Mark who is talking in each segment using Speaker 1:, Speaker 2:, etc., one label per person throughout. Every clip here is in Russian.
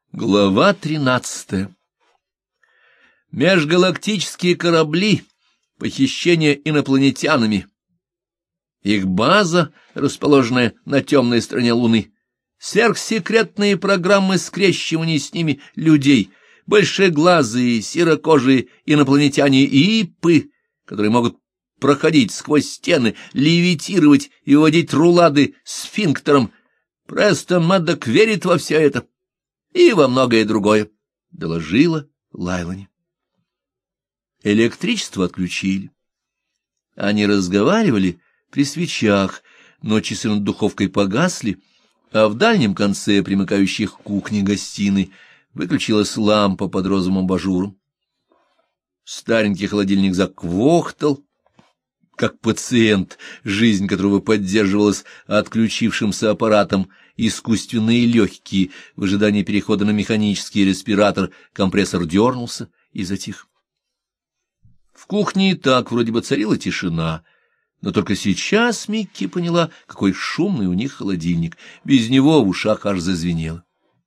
Speaker 1: Глава 13. Межгалактические корабли, похищение инопланетянами, их база, расположенная на темной стороне Луны, сверхсекретные программы скрещивания с ними людей, большеглазые, серокожие инопланетяне и ипы, которые могут проходить сквозь стены, левитировать и вводить рулады сфинктером. Престон Мэддок верит во все это и во многое другое, — доложила Лайлани. Электричество отключили. Они разговаривали при свечах, но часы над духовкой погасли, а в дальнем конце, примыкающей к кухне-гостиной, выключилась лампа под розовым абажуром. Старенький холодильник заквохтал, как пациент, жизнь которого поддерживалась отключившимся аппаратом, искусственные легкие. В ожидании перехода на механический респиратор компрессор дернулся и затих. В кухне и так вроде бы царила тишина, но только сейчас Микки поняла, какой шумный у них холодильник. Без него в ушах аж зазвенело.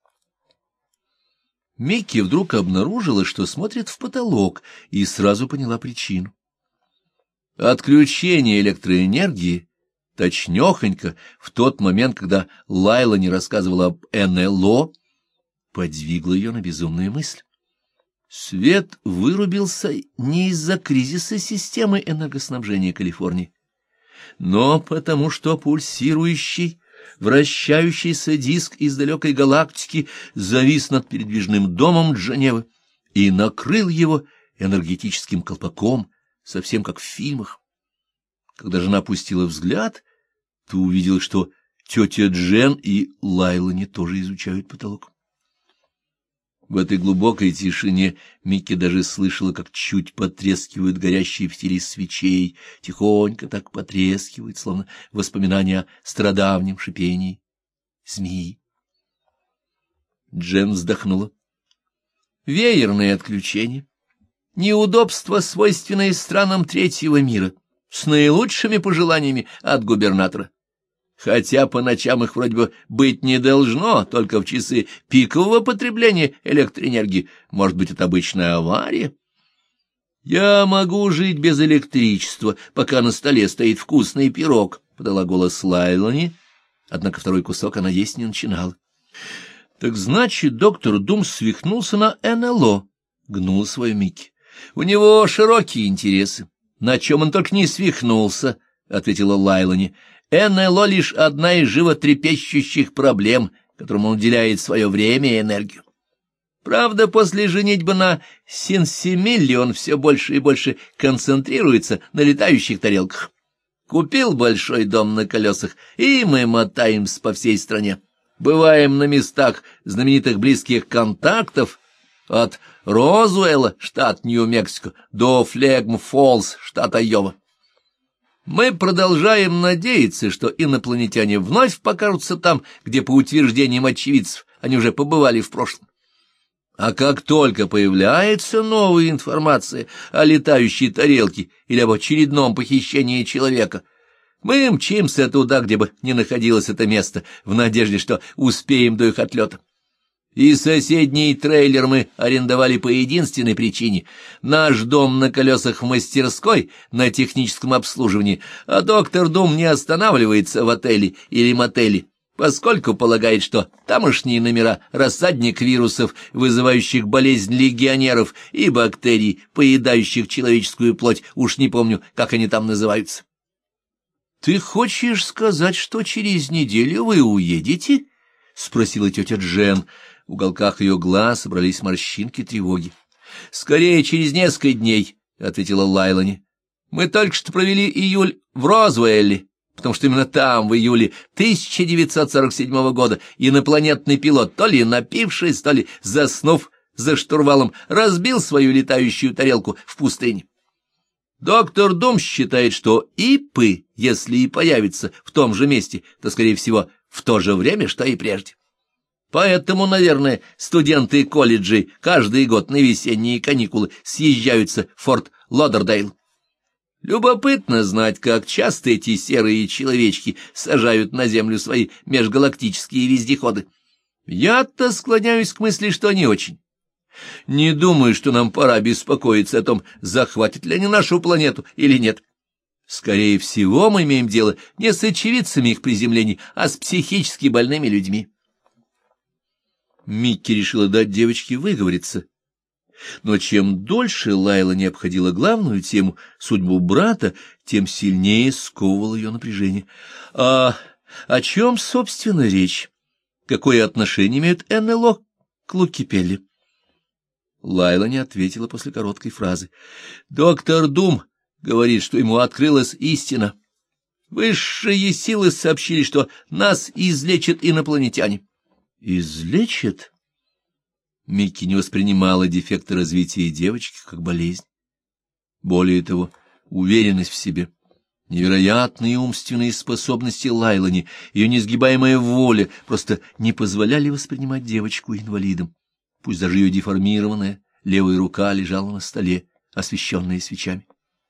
Speaker 1: Микки вдруг обнаружила, что смотрит в потолок, и сразу поняла причину. Отключение электроэнергии точнёхонько в тот момент, когда Лайлани рассказывала об НЛО, подвигло ее на безумную мысль. Свет вырубился не из-за кризиса системы энергоснабжения Калифорнии, но потому что пульсирующий, вращающийся диск из далекой галактики завис над передвижным домом Дженевы и накрыл его энергетическим колпаком, совсем как в фильмах. Когда жена опустила взгляд, то увидела, что тетя Джен и Лайлани тоже изучают потолок. В этой глубокой тишине Микки даже слышала, как чуть потрескивают горящие фитили свечей, тихонько так потрескивают, словно воспоминания о стародавнем шипении змеи. Джен вздохнула. Веерное отключение. Неудобства, свойственные странам третьего мира, с наилучшими пожеланиями от губернатора. Хотя по ночам их вроде бы быть не должно, только в часы пикового потребления электроэнергии. Может быть, это обычная авария? «Я могу жить без электричества, пока на столе стоит вкусный пирог», — подала голос Лайлани, однако второй кусок она есть не начинала. «Так значит, доктор Дум свихнулся на НЛО», — гнул свою Микки. «У него широкие интересы. На чем он только не свихнулся», — ответила Лайлани. «НЛО — лишь одна из животрепещущих проблем, которым он уделяет свое время и энергию. Правда, после женитьбы на Синсимилле он все больше и больше концентрируется на летающих тарелках. Купил большой дом на колесах, и мы мотаемся по всей стране. Бываем на местах знаменитых близких контактов, от Розуэлла, штат Нью-Мексико, до Флегм-Фоллс, штат Айова. Мы продолжаем надеяться, что инопланетяне вновь покажутся там, где, по утверждениям очевидцев, они уже побывали в прошлом. А как только появляется новая информация о летающей тарелке или об очередном похищении человека, мы мчимся туда, где бы ни находилось это место, в надежде, что успеем до их отлета. И соседний трейлер мы арендовали по единственной причине. Наш дом на колесах в мастерской на техническом обслуживании, а доктор Дум не останавливается в отеле или мотеле, поскольку полагает, что тамошние номера — рассадник вирусов, вызывающих болезнь легионеров, и бактерий, поедающих человеческую плоть, уж не помню, как они там называются. — Ты хочешь сказать, что через неделю вы уедете? — спросила тетя Джен. В уголках ее глаз собрались морщинки тревоги. — Скорее, через несколько дней, — ответила Лайлани. — Мы только что провели июль в Розуэлле, потому что именно там, в июле 1947 года, инопланетный пилот, то ли напившись, то ли заснув за штурвалом, разбил свою летающую тарелку в пустыне. Доктор Дум считает, что ипы, если и появятся в том же месте, то, скорее всего, в то же время, что и прежде. Поэтому, наверное, студенты колледжей каждый год на весенние каникулы съезжаются в Форт Лодердейл. Любопытно знать, как часто эти серые человечки сажают на землю свои межгалактические вездеходы. Я-то склоняюсь к мысли, что не очень. Не думаю, что нам пора беспокоиться о том, захватят ли они нашу планету или нет. Скорее всего, мы имеем дело не с очевидцами их приземлений, а с психически больными людьми. Микки решила дать девочке выговориться. Но чем дольше Лайла не обходила главную тему, судьбу брата, тем сильнее сковывало ее напряжение. А о чем, собственно, речь? Какое отношение имеют НЛО к Лукипелли? Лайла не ответила после короткой фразы. Доктор Дум говорит, что ему открылась истина. Высшие силы сообщили, что нас излечат инопланетяне. Излечат? Микки не воспринимала дефекты развития девочки как болезнь. Более того, уверенность в себе, невероятные умственные способности Лайлани, ее несгибаемая воля просто не позволяли воспринимать девочку инвалидом. Пусть даже ее деформированная левая рука лежала на столе, освещенная свечами.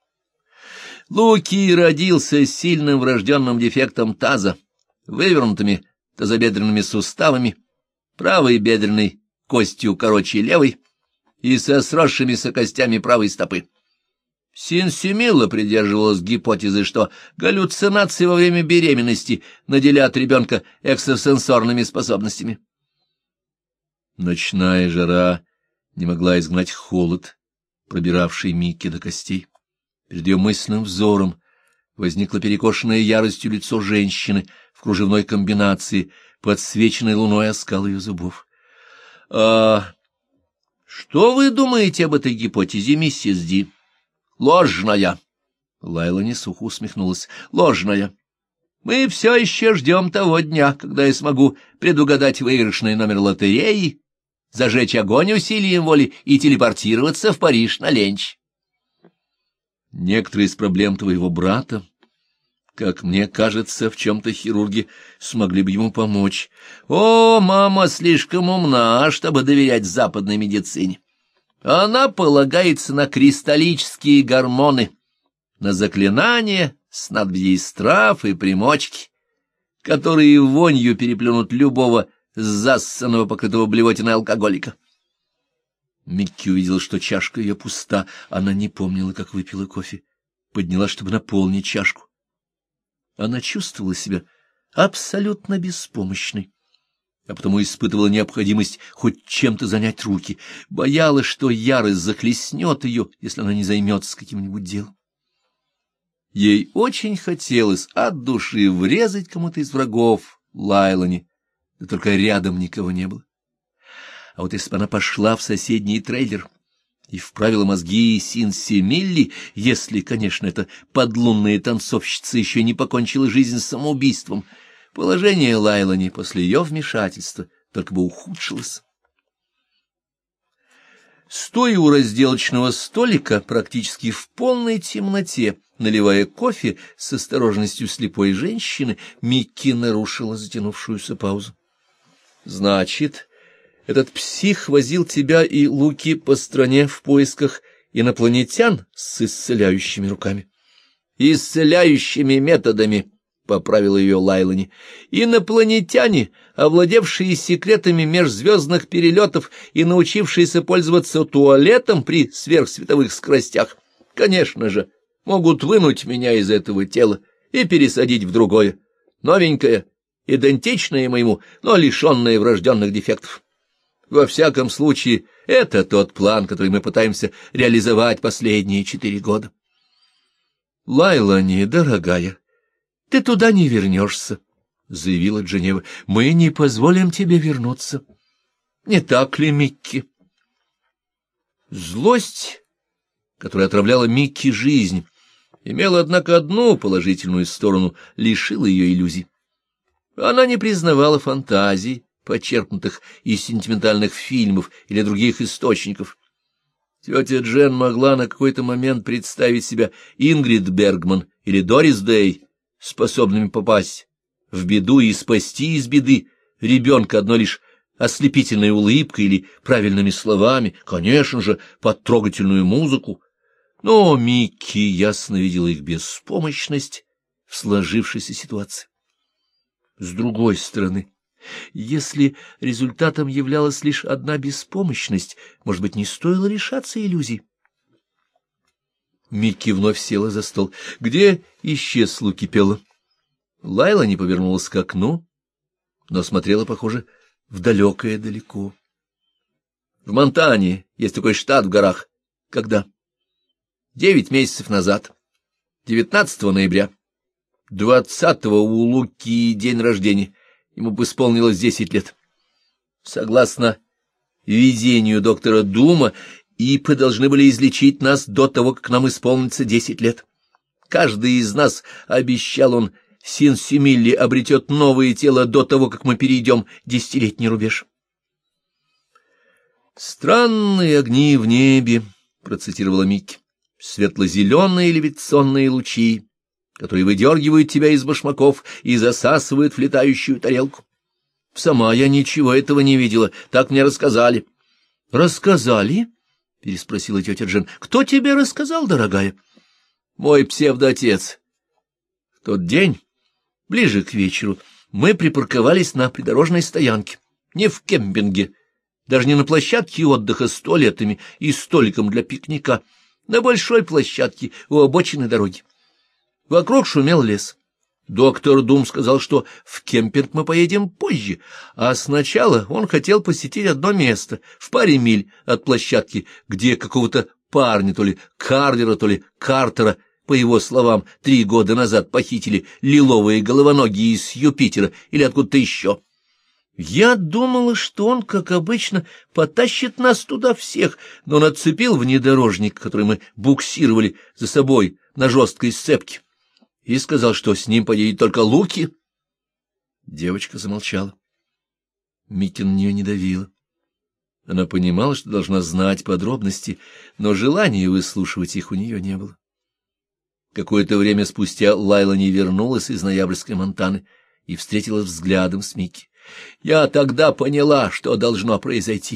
Speaker 1: Луки родился с сильным врожденным дефектом таза, вывернутыми тазобедренными суставами, правой бедренной костью короче левой и со сросшимися костями правой стопы. Синсимилла придерживалась гипотезы, что галлюцинации во время беременности наделят ребенка экстрасенсорными способностями. Ночная жара не могла изгнать холод, пробиравший Микки до костей. Перед ее мысленным взором возникло перекошенное яростью лицо женщины в кружевной комбинации, подсвеченной луной оскал ее зубов. — А что вы думаете об этой гипотезе, миссис Ди? — Ложная. Лайла несухо усмехнулась. — Ложная. Мы все еще ждем того дня, когда я смогу предугадать выигрышный номер лотереи, зажечь огонь усилием воли и телепортироваться в Париж на ленч. Некоторые из проблем твоего брата, как мне кажется, в чем-то хирурги смогли бы ему помочь. О, мама слишком умна, чтобы доверять западной медицине. Она полагается на кристаллические гормоны, на заклинания, снадобья из трав и примочки, которые вонью переплюнут любого зассанного, покрытого блевотиной алкоголика. Микки увидела, что чашка ее пуста, она не помнила, как выпила кофе, подняла, чтобы наполнить чашку. Она чувствовала себя абсолютно беспомощной, а потому испытывала необходимость хоть чем-то занять руки, боялась, что ярость захлестнет ее, если она не займется каким-нибудь делом. Ей очень хотелось от души врезать кому-то из врагов Лайлани, да только рядом никого не было. А вот если бы она пошла в соседний трейлер и вправила мозги Синсимилли, если, конечно, эта подлунная танцовщица еще не покончила жизнь самоубийством, положение Лайлани после ее вмешательства только бы ухудшилось. Стоя у разделочного столика, практически в полной темноте, наливая кофе с осторожностью слепой женщины, Микки нарушила затянувшуюся паузу. — Значит, этот псих возил тебя и Луки по стране в поисках инопланетян с исцеляющими руками? — Исцеляющими методами, — поправила ее Лайлани. — Инопланетяне, овладевшие секретами межзвездных перелетов и научившиеся пользоваться туалетом при сверхсветовых скоростях, конечно же, могут вынуть меня из этого тела и пересадить в другое, новенькое, идентичное моему, но лишенное врожденных дефектов. Во всяком случае, это тот план, который мы пытаемся реализовать последние 4 года. — Лайлани, дорогая, ты туда не вернешься, — заявила Дженева. — Мы не позволим тебе вернуться. Не так ли, Микки? Злость, которая отравляла Микки жизнь, имела, однако, одну положительную сторону — лишила ее иллюзий. Она не признавала фантазий, почерпнутых из сентиментальных фильмов или других источников. Тетя Джен могла на какой-то момент представить себя Ингрид Бергман или Дорис Дэй, способными попасть в беду и спасти из беды ребенка одной лишь ослепительной улыбкой или правильными словами, конечно же, под трогательную музыку. Но Микки ясно видела их беспомощность в сложившейся ситуации. С другой стороны, Если результатом являлась лишь одна беспомощность, может быть, не стоило лишаться иллюзий? Микки вновь села за стол. Где исчез Луки Пелло? Лайла не повернулась к окну, но смотрела, похоже, в далекое-далеко. В Монтане есть такой штат в горах. Когда? 9 месяцев назад. 19 ноября. 20-го у Луки день рождения. Ему бы исполнилось 10 лет. Согласно видению доктора Дума, ипы должны были излечить нас до того, как нам исполнится 10 лет. Каждый из нас, обещал он, Синсимилли обретет новое тело до того, как мы перейдем 10-летний рубеж. «Странные огни в небе», — процитировала Микки, — «светло-зеленые левитационные лучи, которые выдергивают тебя из башмаков и засасывают в летающую тарелку. Сама я ничего этого не видела, так мне рассказали». «Рассказали?» — переспросила тетя Джен. «Кто тебе рассказал, дорогая?» «Мой псевдоотец. В тот день, ближе к вечеру, мы припарковались на придорожной стоянке, не в кемпинге, даже не на площадке отдыха с туалетами и столиком для пикника, на большой площадке у обочины дороги. Вокруг шумел лес. Доктор Дум сказал, что в кемпинг мы поедем позже, а сначала он хотел посетить одно место в паре миль от площадки, где какого-то парня, то ли Карвера, то ли Картера, по его словам, 3 года назад похитили лиловые головоногие из Юпитера или откуда-то еще. Я думала, что он, как обычно, потащит нас туда всех, но он отцепил внедорожник, который мы буксировали за собой на жесткой сцепке, и сказал, что с ним поедет только Луки. Девочка замолчала. Микки на нее не давила. Она понимала, что должна знать подробности, но желания выслушивать их у нее не было. Какое-то время спустя Лайла не вернулась из ноябрьской Монтаны и встретилась взглядом с Микки. Я тогда поняла, что должно произойти.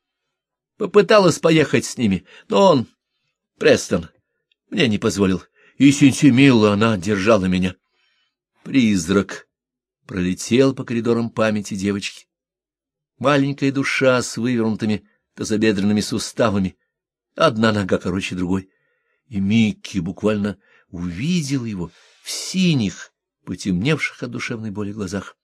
Speaker 1: Попыталась поехать с ними, но он, Престон, мне не позволил, и Синсимилла она держала меня. Призрак пролетел по коридорам памяти девочки. Маленькая душа с вывернутыми тазобедренными суставами, одна нога короче другой, и Микки буквально увидел его в синих, потемневших от душевной боли глазах.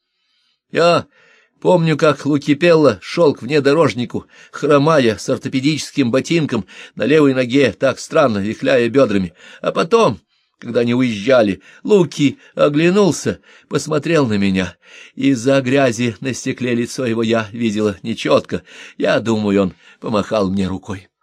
Speaker 1: Я помню, как Луки Пелло шел к внедорожнику, хромая, с ортопедическим ботинком на левой ноге, так странно, вихляя бедрами. А потом, когда они уезжали, Луки оглянулся, посмотрел на меня. Из-за грязи на стекле лицо его я видела нечетко. Я думаю, он помахал мне рукой.